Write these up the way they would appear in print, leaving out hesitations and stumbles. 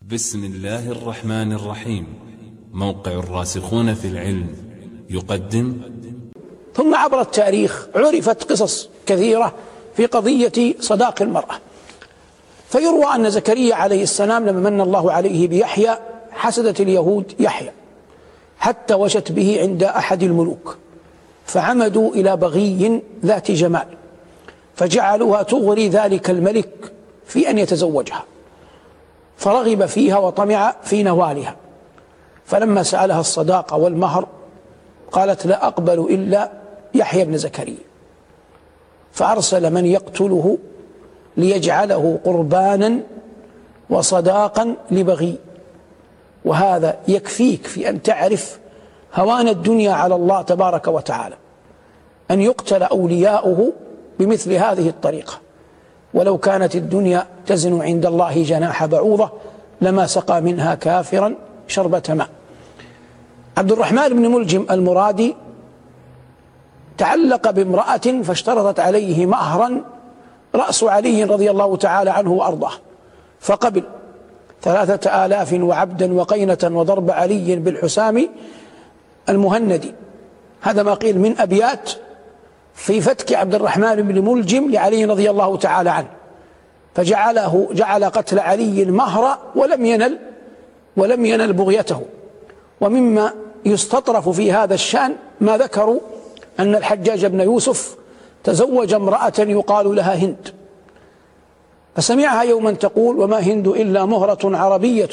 بسم الله الرحمن الرحيم. موقع الراسخون في العلم يقدم. ثم عبر التاريخ عرفت قصص كثيرة في قضية صداق المرأة. فيروى أن زكريا عليه السلام لما من الله عليه بيحيى حسدت اليهود يحيى حتى وشت به عند أحد الملوك، فعمدوا إلى بغي ذات جمال فجعلوها تغري ذلك الملك في أن يتزوجها، فرغب فيها وطمع في نوالها. فلما سألها الصداقة والمهر قالت لا أقبل إلا يحيى بن زكريا، فأرسل من يقتله ليجعله قربانا وصداقا لبغي. وهذا يكفيك في أن تعرف هوان الدنيا على الله تبارك وتعالى، أن يقتل أولياؤه بمثل هذه الطريقة. ولو كانت الدنيا تزن عند الله جناح بعوضة لما سقى منها كافرا شربة ماء. عبد الرحمن بن ملجم المرادي تعلق بامرأة فاشترطت عليه مهرا رأس علي رضي الله تعالى عنه وأرضاه، فقبل 3000 وعبدا وقينة وضرب علي بالحسام المهندي. هذا ما قيل من أبيات في فتك عبد الرحمن بن ملجم لعلي رضي الله تعالى عنه، جعل قتل علي مهرا ولم ينل بغيته. ومما يستطرف في هذا الشأن ما ذكروا أن الحجاج بن يوسف تزوج امرأة يقال لها هند، فسمعها يوما تقول وما هند إلا مهرة عربية،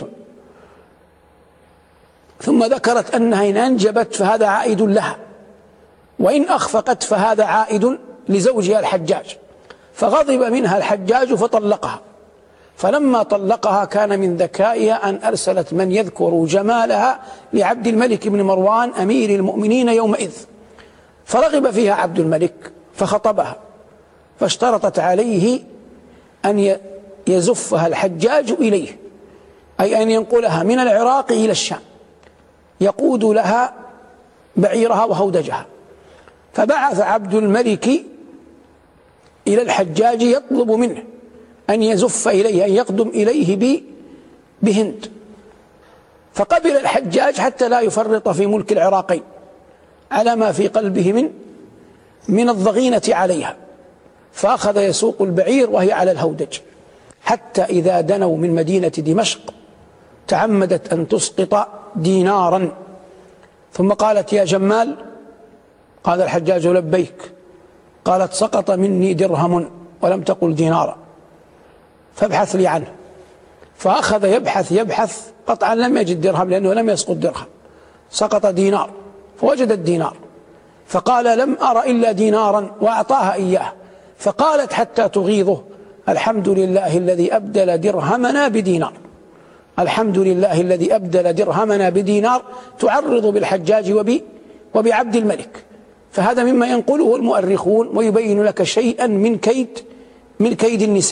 ثم ذكرت أنها إن أنجبت فهذا عائد لها، وإن أخفقت فهذا عائد لزوجها الحجاج. فغضب منها الحجاج فطلقها. فلما طلقها كان من ذكائها أن أرسلت من يذكر جمالها لعبد الملك بن مروان أمير المؤمنين يومئذ، فرغب فيها عبد الملك فخطبها، فاشترطت عليه أن يزفها الحجاج إليه، أي أن ينقلها من العراق إلى الشام يقود لها بعيرها وهودجها. فبعث عبد الملك إلى الحجاج يطلب منه أن يزف إليه، أن يقدم إليه بهند. فقبل الحجاج حتى لا يفرط في ملك العراقين على ما في قلبه من الضغينة عليها، فأخذ يسوق البعير وهي على الهودج، حتى إذا دنوا من مدينة دمشق تعمدت أن تسقط دينارا، ثم قالت يا جمال، قال الحجاج لبيك، قالت سقط مني درهم ولم تقل دينارا فابحث لي عنه. فأخذ يبحث قطعا لم يجد درهم لأنه لم يسقط درهم، سقط دينار، فوجد الدينار فقال لم أر إلا دينارا، وأعطاها إياه. فقالت حتى تغيظه الحمد لله الذي أبدل درهمنا بدينار، الحمد لله الذي أبدل درهمنا بدينار، تعرض بالحجاج وبعبد الملك. فهذا مما ينقله المؤرخون ويبين لك شيئا من كيد النساء.